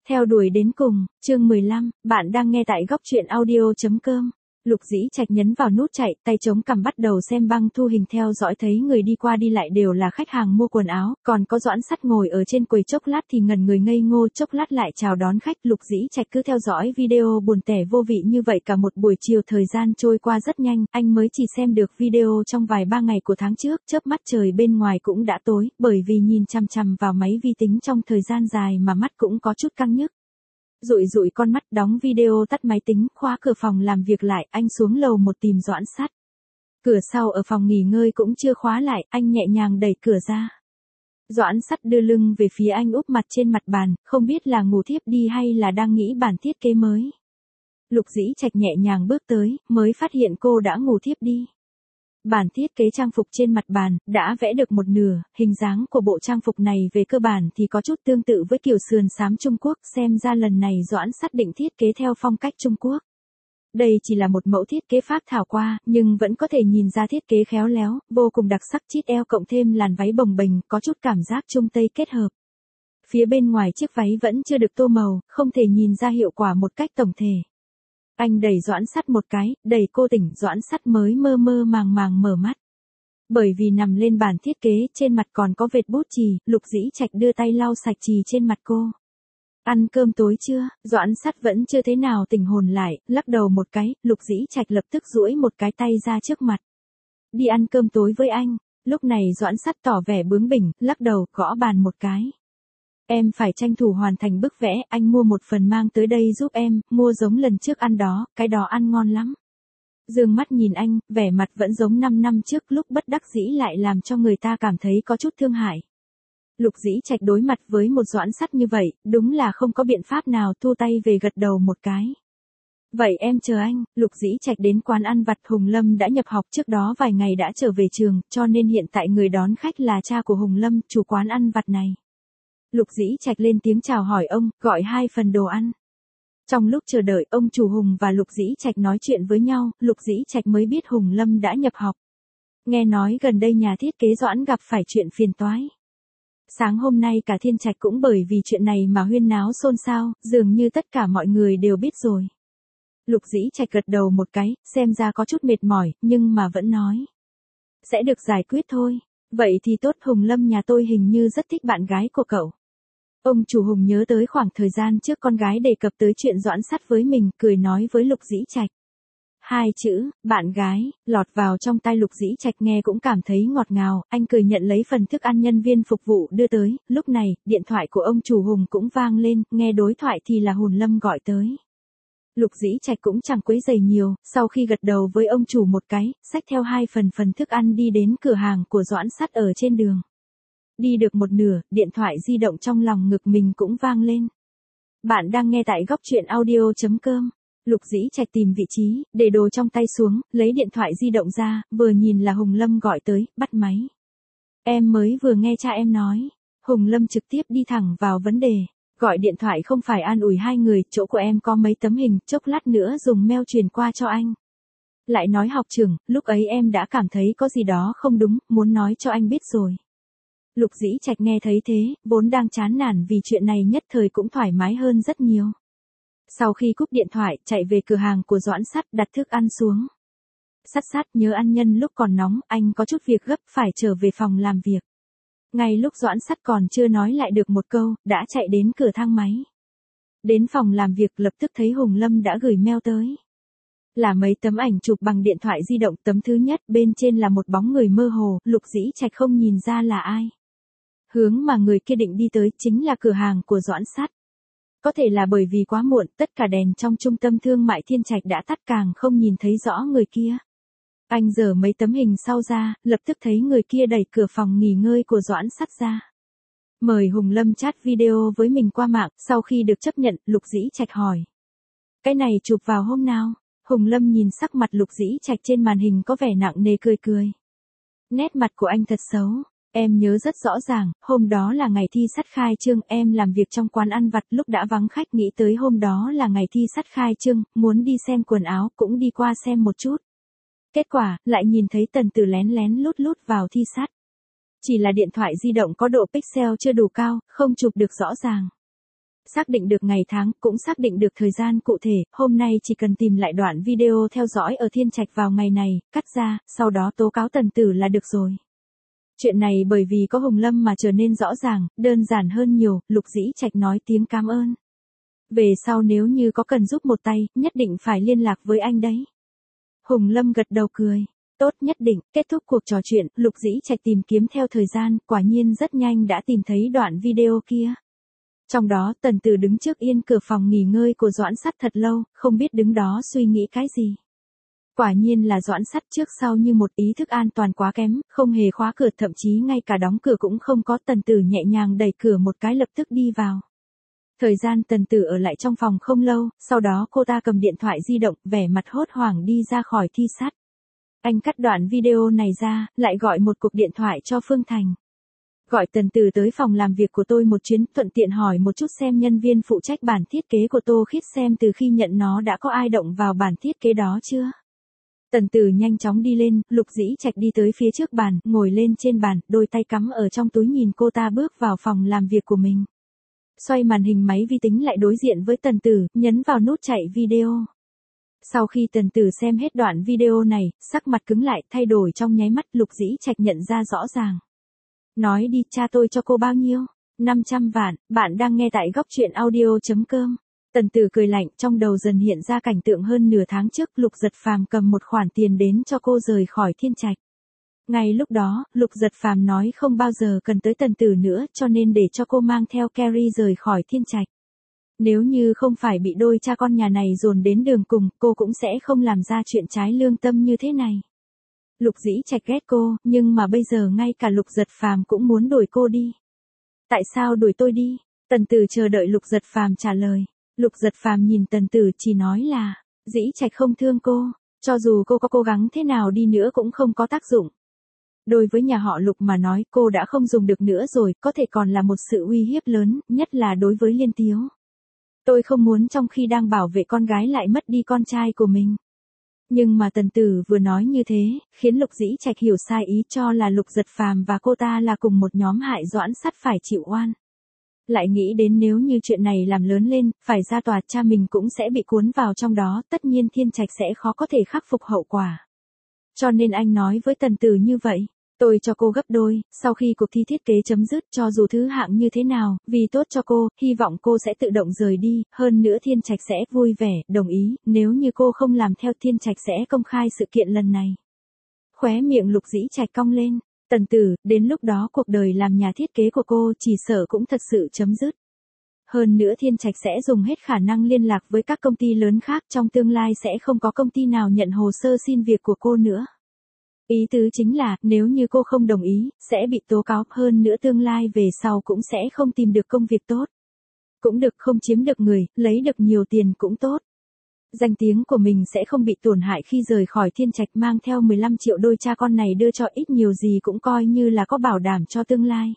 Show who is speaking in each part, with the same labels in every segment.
Speaker 1: Theo đuổi đến cùng, chương 15, bạn đang nghe tại góc truyện audio.com. Lục Dĩ Trạch nhấn vào nút chạy, tay chống cằm bắt đầu xem băng thu hình theo dõi thấy người đi qua đi lại đều là khách hàng mua quần áo, còn có Doãn Sắt ngồi ở trên quầy chốc lát thì ngẩn người ngây ngô, chốc lát lại chào đón khách. Lục Dĩ Trạch cứ theo dõi video buồn tẻ vô vị như vậy cả một buổi chiều, thời gian trôi qua rất nhanh, anh mới chỉ xem được video trong vài ba ngày của tháng trước, chớp mắt trời bên ngoài cũng đã tối, bởi vì nhìn chằm chằm vào máy vi tính trong thời gian dài mà mắt cũng có chút căng nhức. Dụi dụi con mắt, đóng video, tắt máy tính, khóa cửa phòng làm việc lại, anh xuống lầu một tìm Doãn Sắt. Cửa sau ở phòng nghỉ ngơi cũng chưa khóa lại, anh nhẹ nhàng đẩy cửa ra. Doãn Sắt đưa lưng về phía anh, úp mặt trên mặt bàn, không biết là ngủ thiếp đi hay là đang nghĩ bản thiết kế mới. Lục Dĩ Trạch nhẹ nhàng bước tới, mới phát hiện cô đã ngủ thiếp đi. Bản thiết kế trang phục trên mặt bàn, đã vẽ được một nửa, hình dáng của bộ trang phục này về cơ bản thì có chút tương tự với kiểu sườn xám Trung Quốc, xem ra lần này Doãn Sắt định thiết kế theo phong cách Trung Quốc. Đây chỉ là một mẫu thiết kế phác thảo qua, nhưng vẫn có thể nhìn ra thiết kế khéo léo, vô cùng đặc sắc, chít eo cộng thêm làn váy bồng bềnh, có chút cảm giác Trung Tây kết hợp. Phía bên ngoài chiếc váy vẫn chưa được tô màu, không thể nhìn ra hiệu quả một cách tổng thể. Anh đẩy Doãn Sắt một cái, đẩy cô tỉnh, Doãn Sắt mới mơ mơ màng màng mở mắt. Bởi vì nằm lên bàn thiết kế, trên mặt còn có vệt bút chì, Lục Dĩ Trạch đưa tay lau sạch chì trên mặt cô. Ăn cơm tối chưa? Doãn Sắt vẫn chưa thế nào tỉnh hồn lại, lắc đầu một cái, Lục Dĩ Trạch lập tức duỗi một cái tay ra trước mặt. Đi ăn cơm tối với anh. Lúc này Doãn Sắt tỏ vẻ bướng bỉnh, lắc đầu, gõ bàn một cái. Em phải tranh thủ hoàn thành bức vẽ, anh mua một phần mang tới đây giúp em, mua giống lần trước ăn đó, cái đó ăn ngon lắm. Dương mắt nhìn anh, vẻ mặt vẫn giống 5 năm trước, lúc bất đắc dĩ lại làm cho người ta cảm thấy có chút thương hại. Lục Dĩ Trạch đối mặt với một Doãn Sắt như vậy, đúng là không có biện pháp nào, thu tay về gật đầu một cái. Vậy em chờ anh. Lục Dĩ Trạch đến quán ăn vặt, Hùng Lâm đã nhập học trước đó vài ngày đã trở về trường, cho nên hiện tại người đón khách là cha của Hùng Lâm, chủ quán ăn vặt này. Lục Dĩ Trạch lên tiếng chào hỏi ông, gọi 2 phần đồ ăn. Trong lúc chờ đợi, ông chủ Hùng và Lục Dĩ Trạch nói chuyện với nhau, Lục Dĩ Trạch mới biết Hùng Lâm đã nhập học. Nghe nói gần đây nhà thiết kế Doãn gặp phải chuyện phiền toái. Sáng hôm nay cả Thiên Trạch cũng bởi vì chuyện này mà huyên náo xôn xao, dường như tất cả mọi người đều biết rồi. Lục Dĩ Trạch gật đầu một cái, xem ra có chút mệt mỏi, nhưng mà vẫn nói. Sẽ được giải quyết thôi. Vậy thì tốt, Hùng Lâm nhà tôi hình như rất thích bạn gái của cậu. Ông chủ Hùng nhớ tới khoảng thời gian trước con gái đề cập tới chuyện Doãn Sắt với mình, cười nói với Lục Dĩ Trạch. 2 chữ, bạn gái, lọt vào trong tai Lục Dĩ Trạch nghe cũng cảm thấy ngọt ngào, anh cười nhận lấy phần thức ăn nhân viên phục vụ đưa tới, lúc này, điện thoại của ông chủ Hùng cũng vang lên, nghe đối thoại thì là Hùng Lâm gọi tới. Lục Dĩ Trạch cũng chẳng quấy rầy nhiều, sau khi gật đầu với ông chủ một cái, xách theo 2 phần thức ăn đi đến cửa hàng của Doãn Sắt ở trên đường. Đi được một nửa, điện thoại di động trong lòng ngực mình cũng vang lên. Bạn đang nghe tại góc truyện audio.com. Lục Dĩ Trạch tìm vị trí, để đồ trong tay xuống, lấy điện thoại di động ra, vừa nhìn là Hùng Lâm gọi tới, bắt máy. Em mới vừa nghe cha em nói. Hùng Lâm trực tiếp đi thẳng vào vấn đề. Gọi điện thoại không phải an ủi hai người, chỗ của em có mấy tấm hình, chốc lát nữa dùng mail truyền qua cho anh. Lại nói học trưởng, lúc ấy em đã cảm thấy có gì đó không đúng, muốn nói cho anh biết rồi. Lục Dĩ Trạch nghe thấy thế, vốn đang chán nản vì chuyện này nhất thời cũng thoải mái hơn rất nhiều. Sau khi cúp điện thoại, chạy về cửa hàng của Doãn Sắt, đặt thức ăn xuống. Sắt nhớ ăn nhân lúc còn nóng, anh có chút việc gấp phải trở về phòng làm việc. Ngay lúc Doãn Sắt còn chưa nói lại được một câu, đã chạy đến cửa thang máy. Đến phòng làm việc lập tức thấy Hùng Lâm đã gửi mail tới. Là mấy tấm ảnh chụp bằng điện thoại di động, tấm thứ nhất bên trên là một bóng người mơ hồ, Lục Dĩ Trạch không nhìn ra là ai. Hướng mà người kia định đi tới chính là cửa hàng của Doãn Sắt. Có thể là bởi vì quá muộn, tất cả đèn trong trung tâm thương mại Thiên Trạch đã tắt, càng không nhìn thấy rõ người kia. Anh giở mấy tấm hình sau ra, lập tức thấy người kia đẩy cửa phòng nghỉ ngơi của Doãn Sắt ra. Mời Hùng Lâm chat video với mình qua mạng, sau khi được chấp nhận, Lục Dĩ Trạch hỏi. Cái này chụp vào hôm nào? Hùng Lâm nhìn sắc mặt Lục Dĩ Trạch trên màn hình có vẻ nặng nề, cười. Nét mặt của anh thật xấu. Em nhớ rất rõ ràng, hôm đó là ngày thi sắt khai trương, em làm việc trong quán ăn vặt lúc đã vắng khách, nghĩ tới hôm đó là ngày thi sắt khai trương, muốn đi xem quần áo, cũng đi qua xem một chút. Kết quả, lại nhìn thấy Tần Tử lén lén lút vào thi sắt. Chỉ là điện thoại di động có độ pixel chưa đủ cao, không chụp được rõ ràng. Xác định được ngày tháng, cũng xác định được thời gian cụ thể, hôm nay chỉ cần tìm lại đoạn video theo dõi ở Thiên Trạch vào ngày này, cắt ra, sau đó tố cáo Tần Tử là được rồi. Chuyện này bởi vì có Hùng Lâm mà trở nên rõ ràng, đơn giản hơn nhiều, Lục Dĩ Trạch nói tiếng cảm ơn. Về sau nếu như có cần giúp một tay, nhất định phải liên lạc với anh đấy. Hùng Lâm gật đầu cười. Tốt, nhất định. Kết thúc cuộc trò chuyện, Lục Dĩ Trạch tìm kiếm theo thời gian, quả nhiên rất nhanh đã tìm thấy đoạn video kia. Trong đó Tần Tử đứng trước yên cửa phòng nghỉ ngơi của Doãn Sắt thật lâu, không biết đứng đó suy nghĩ cái gì. Quả nhiên là Doãn Sắt trước sau như một, ý thức an toàn quá kém, không hề khóa cửa, thậm chí ngay cả đóng cửa cũng không có. Tần Tử nhẹ nhàng đẩy cửa một cái lập tức đi vào. Thời gian Tần Tử ở lại trong phòng không lâu, sau đó cô ta cầm điện thoại di động, vẻ mặt hốt hoảng đi ra khỏi thi sát. Anh cắt đoạn video này ra, lại gọi một cuộc điện thoại cho Phương Thành. Gọi Tần Tử tới phòng làm việc của tôi một chuyến, thuận tiện hỏi một chút xem nhân viên phụ trách bản thiết kế của Tô Khiết xem từ khi nhận nó đã có ai động vào bản thiết kế đó chưa. Tần Tử nhanh chóng đi lên, Lục Dĩ Trạch đi tới phía trước bàn, ngồi lên trên bàn, đôi tay cắm ở trong túi nhìn cô ta bước vào phòng làm việc của mình. Xoay màn hình máy vi tính lại đối diện với Tần Tử, nhấn vào nút chạy video. Sau khi Tần Tử xem hết đoạn video này, sắc mặt cứng lại, thay đổi trong nháy mắt. Lục Dĩ Trạch nhận ra rõ ràng. Nói đi, cha tôi cho cô bao nhiêu? 500 vạn, bạn đang nghe tại góc truyện audio.com. Tần Tử cười lạnh, trong đầu dần hiện ra cảnh tượng hơn nửa tháng trước, Lục Giật Phàm cầm một khoản tiền đến cho cô rời khỏi Thiên Trạch. Ngay lúc đó, Lục Giật Phàm nói không bao giờ cần tới Tần Tử nữa, cho nên để cho cô mang theo Carrie rời khỏi Thiên Trạch. Nếu như không phải bị đôi cha con nhà này dồn đến đường cùng, cô cũng sẽ không làm ra chuyện trái lương tâm như thế này. Lục Dĩ Trạch ghét cô, nhưng mà bây giờ ngay cả Lục Giật Phàm cũng muốn đuổi cô đi. Tại sao đuổi tôi đi? Tần Tử chờ đợi Lục Giật Phàm trả lời. Lục Giật Phàm nhìn Tần Tử chỉ nói là, Dĩ Trạch không thương cô, cho dù cô có cố gắng thế nào đi nữa cũng không có tác dụng. Đối với nhà họ Lục mà nói, cô đã không dùng được nữa rồi, có thể còn là một sự uy hiếp lớn, nhất là đối với Liên Tiếu. Tôi không muốn trong khi đang bảo vệ con gái lại mất đi con trai của mình. Nhưng mà Tần Tử vừa nói như thế, khiến Lục Dĩ Trạch hiểu sai ý, cho là Lục Giật Phàm và cô ta là cùng một nhóm hại Doãn Sắt phải chịu oan. Lại nghĩ đến nếu như chuyện này làm lớn lên, phải ra tòa, cha mình cũng sẽ bị cuốn vào trong đó, tất nhiên Thiên Trạch sẽ khó có thể khắc phục hậu quả. Cho nên anh nói với Tần Tử như vậy. Tôi cho cô gấp đôi, sau khi cuộc thi thiết kế chấm dứt, cho dù thứ hạng như thế nào, vì tốt cho cô, hy vọng cô sẽ tự động rời đi, hơn nữa Thiên Trạch sẽ vui vẻ, đồng ý, nếu như cô không làm theo Thiên Trạch sẽ công khai sự kiện lần này. Khóe miệng Lục Dĩ Trạch cong lên. Tần Tử, đến lúc đó cuộc đời làm nhà thiết kế của cô chỉ sợ cũng thật sự chấm dứt. Hơn nữa Thiên Trạch sẽ dùng hết khả năng liên lạc với các công ty lớn khác, trong tương lai sẽ không có công ty nào nhận hồ sơ xin việc của cô nữa. Ý tứ chính là, nếu như cô không đồng ý, sẽ bị tố cáo, hơn nữa tương lai về sau cũng sẽ không tìm được công việc tốt. Cũng được, không chiếm được người, lấy được nhiều tiền cũng tốt. Danh tiếng của mình sẽ không bị tổn hại khi rời khỏi Thiên Trạch, mang theo 15 triệu đôi cha con này đưa cho ít nhiều gì cũng coi như là có bảo đảm cho tương lai.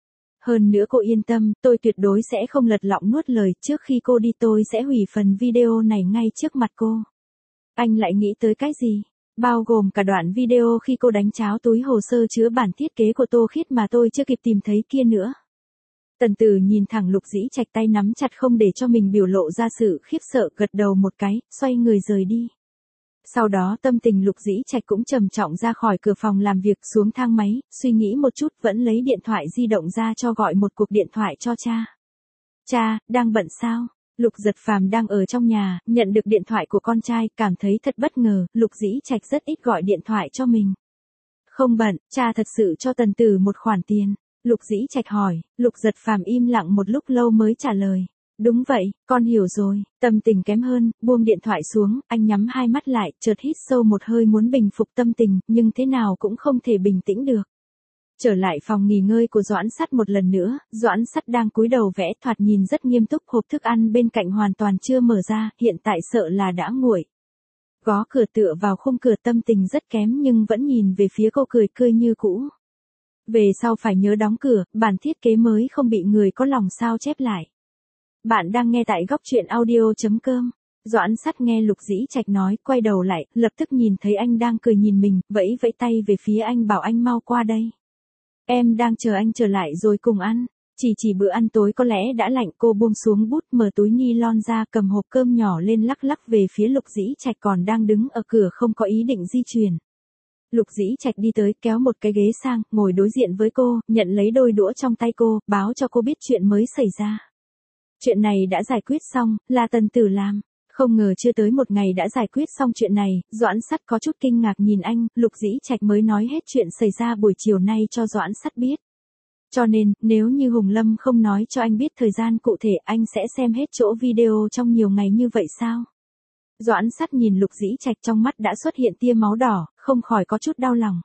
Speaker 1: Hơn nữa cô yên tâm, tôi tuyệt đối sẽ không lật lọng nuốt lời, trước khi cô đi tôi sẽ hủy phần video này ngay trước mặt cô. Anh lại nghĩ tới cái gì? Bao gồm cả đoạn video khi cô đánh tráo túi hồ sơ chứa bản thiết kế của Tô Khiết mà tôi chưa kịp tìm thấy kia nữa. Tần Tử nhìn thẳng Lục Dĩ Trạch, tay nắm chặt không để cho mình biểu lộ ra sự khiếp sợ, gật đầu một cái, xoay người rời đi. Sau đó tâm tình Lục Dĩ Trạch cũng trầm trọng ra khỏi cửa phòng làm việc, xuống thang máy, suy nghĩ một chút vẫn lấy điện thoại di động ra cho gọi một cuộc điện thoại cho cha. Cha, đang bận sao? Lục Giật Phàm đang ở trong nhà, nhận được điện thoại của con trai, cảm thấy thật bất ngờ, Lục Dĩ Trạch rất ít gọi điện thoại cho mình. Không bận, cha thật sự cho Tần Tử một khoản tiền. Lục Dĩ Trạch hỏi, Lục Giật Phàm im lặng một lúc lâu mới trả lời. Đúng vậy, con hiểu rồi. Tâm tình kém hơn, buông điện thoại xuống, anh nhắm hai mắt lại, chợt hít sâu một hơi muốn bình phục tâm tình, nhưng thế nào cũng không thể bình tĩnh được. Trở lại phòng nghỉ ngơi của Doãn Sắt một lần nữa, Doãn Sắt đang cúi đầu vẽ, thoạt nhìn rất nghiêm túc, hộp thức ăn bên cạnh hoàn toàn chưa mở ra, hiện tại sợ là đã nguội. Gõ cửa tựa vào khung cửa, tâm tình rất kém nhưng vẫn nhìn về phía cô, cười như cũ. Về sau phải nhớ đóng cửa, bản thiết kế mới không bị người có lòng sao chép lại. Bạn đang nghe tại góc truyện audio.com. Doãn Sắt nghe Lục Dĩ Trạch nói, quay đầu lại, lập tức nhìn thấy anh đang cười nhìn mình, vẫy vẫy tay về phía anh, bảo anh mau qua đây. Em đang chờ anh trở lại rồi cùng ăn. Chỉ bữa ăn tối có lẽ đã lạnh, cô buông xuống bút, mở túi ni lon ra, cầm hộp cơm nhỏ lên, lắc lắc về phía Lục Dĩ Trạch còn đang đứng ở cửa không có ý định di chuyển. Lục Dĩ Trạch đi tới, kéo một cái ghế sang, ngồi đối diện với cô, nhận lấy đôi đũa trong tay cô, báo cho cô biết chuyện mới xảy ra. Chuyện này đã giải quyết xong, là Tần Tử làm. Không ngờ chưa tới một ngày đã giải quyết xong chuyện này, Doãn Sắt có chút kinh ngạc nhìn anh, Lục Dĩ Trạch mới nói hết chuyện xảy ra buổi chiều nay cho Doãn Sắt biết. Cho nên, nếu như Hùng Lâm không nói cho anh biết thời gian cụ thể, anh sẽ xem hết chỗ video trong nhiều ngày như vậy sao? Doãn Sắt nhìn Lục Dĩ Trạch, trong mắt đã xuất hiện tia máu đỏ, không khỏi có chút đau lòng.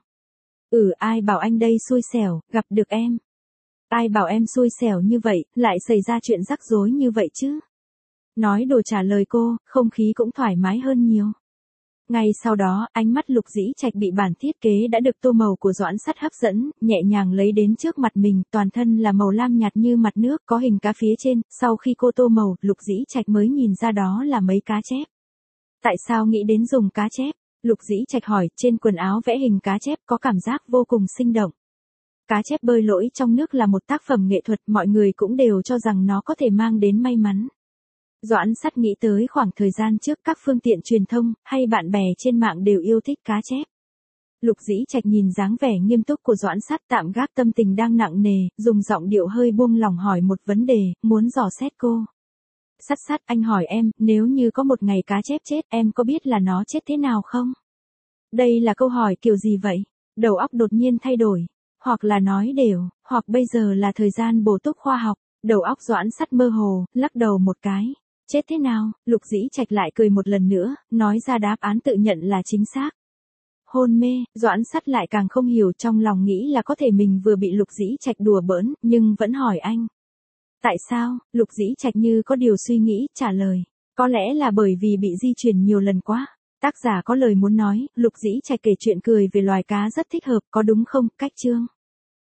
Speaker 1: Ai bảo anh đây xui xẻo, gặp được em. Ai bảo em xui xẻo như vậy, lại xảy ra chuyện rắc rối như vậy chứ? Nói đồ trả lời cô, không khí cũng thoải mái hơn nhiều. Ngay sau đó, ánh mắt Lục Dĩ Trạch bị bản thiết kế đã được tô màu của Doãn Sắt hấp dẫn, nhẹ nhàng lấy đến trước mặt mình, toàn thân là màu lam nhạt như mặt nước, có hình cá phía trên, sau khi cô tô màu, Lục Dĩ Trạch mới nhìn ra đó là mấy cá chép. Tại sao nghĩ đến dùng cá chép? Lục Dĩ Trạch hỏi, trên quần áo vẽ hình cá chép có cảm giác vô cùng sinh động. Cá chép bơi lội trong nước là một tác phẩm nghệ thuật, mọi người cũng đều cho rằng nó có thể mang đến may mắn. Doãn Sắt nghĩ tới khoảng thời gian trước các phương tiện truyền thông, hay bạn bè trên mạng đều yêu thích cá chép. Lục Dĩ Trạch nhìn dáng vẻ nghiêm túc của Doãn Sắt, tạm gác tâm tình đang nặng nề, dùng giọng điệu hơi buông lỏng hỏi một vấn đề, muốn dò xét cô. Sắt, anh hỏi em, nếu như có một ngày cá chép chết, em có biết là nó chết thế nào không? Đây là câu hỏi kiểu gì vậy? Đầu óc đột nhiên thay đổi. Hoặc là nói đều, hoặc bây giờ là thời gian bổ túc khoa học. Đầu óc Doãn Sắt mơ hồ, lắc đầu một cái. Chết thế nào? Lục Dĩ Trạch lại cười một lần nữa, nói ra đáp án tự nhận là chính xác. Hôn mê, Doãn Sắt lại càng không hiểu, trong lòng nghĩ là có thể mình vừa bị Lục Dĩ Trạch đùa bỡn, nhưng vẫn hỏi anh. Tại sao? Lục Dĩ Trạch như có điều suy nghĩ, trả lời. Có lẽ là bởi vì bị di chuyển nhiều lần quá. Tác giả có lời muốn nói, Lục Dĩ Trạch kể chuyện cười về loài cá rất thích hợp, có đúng không? Cách chương.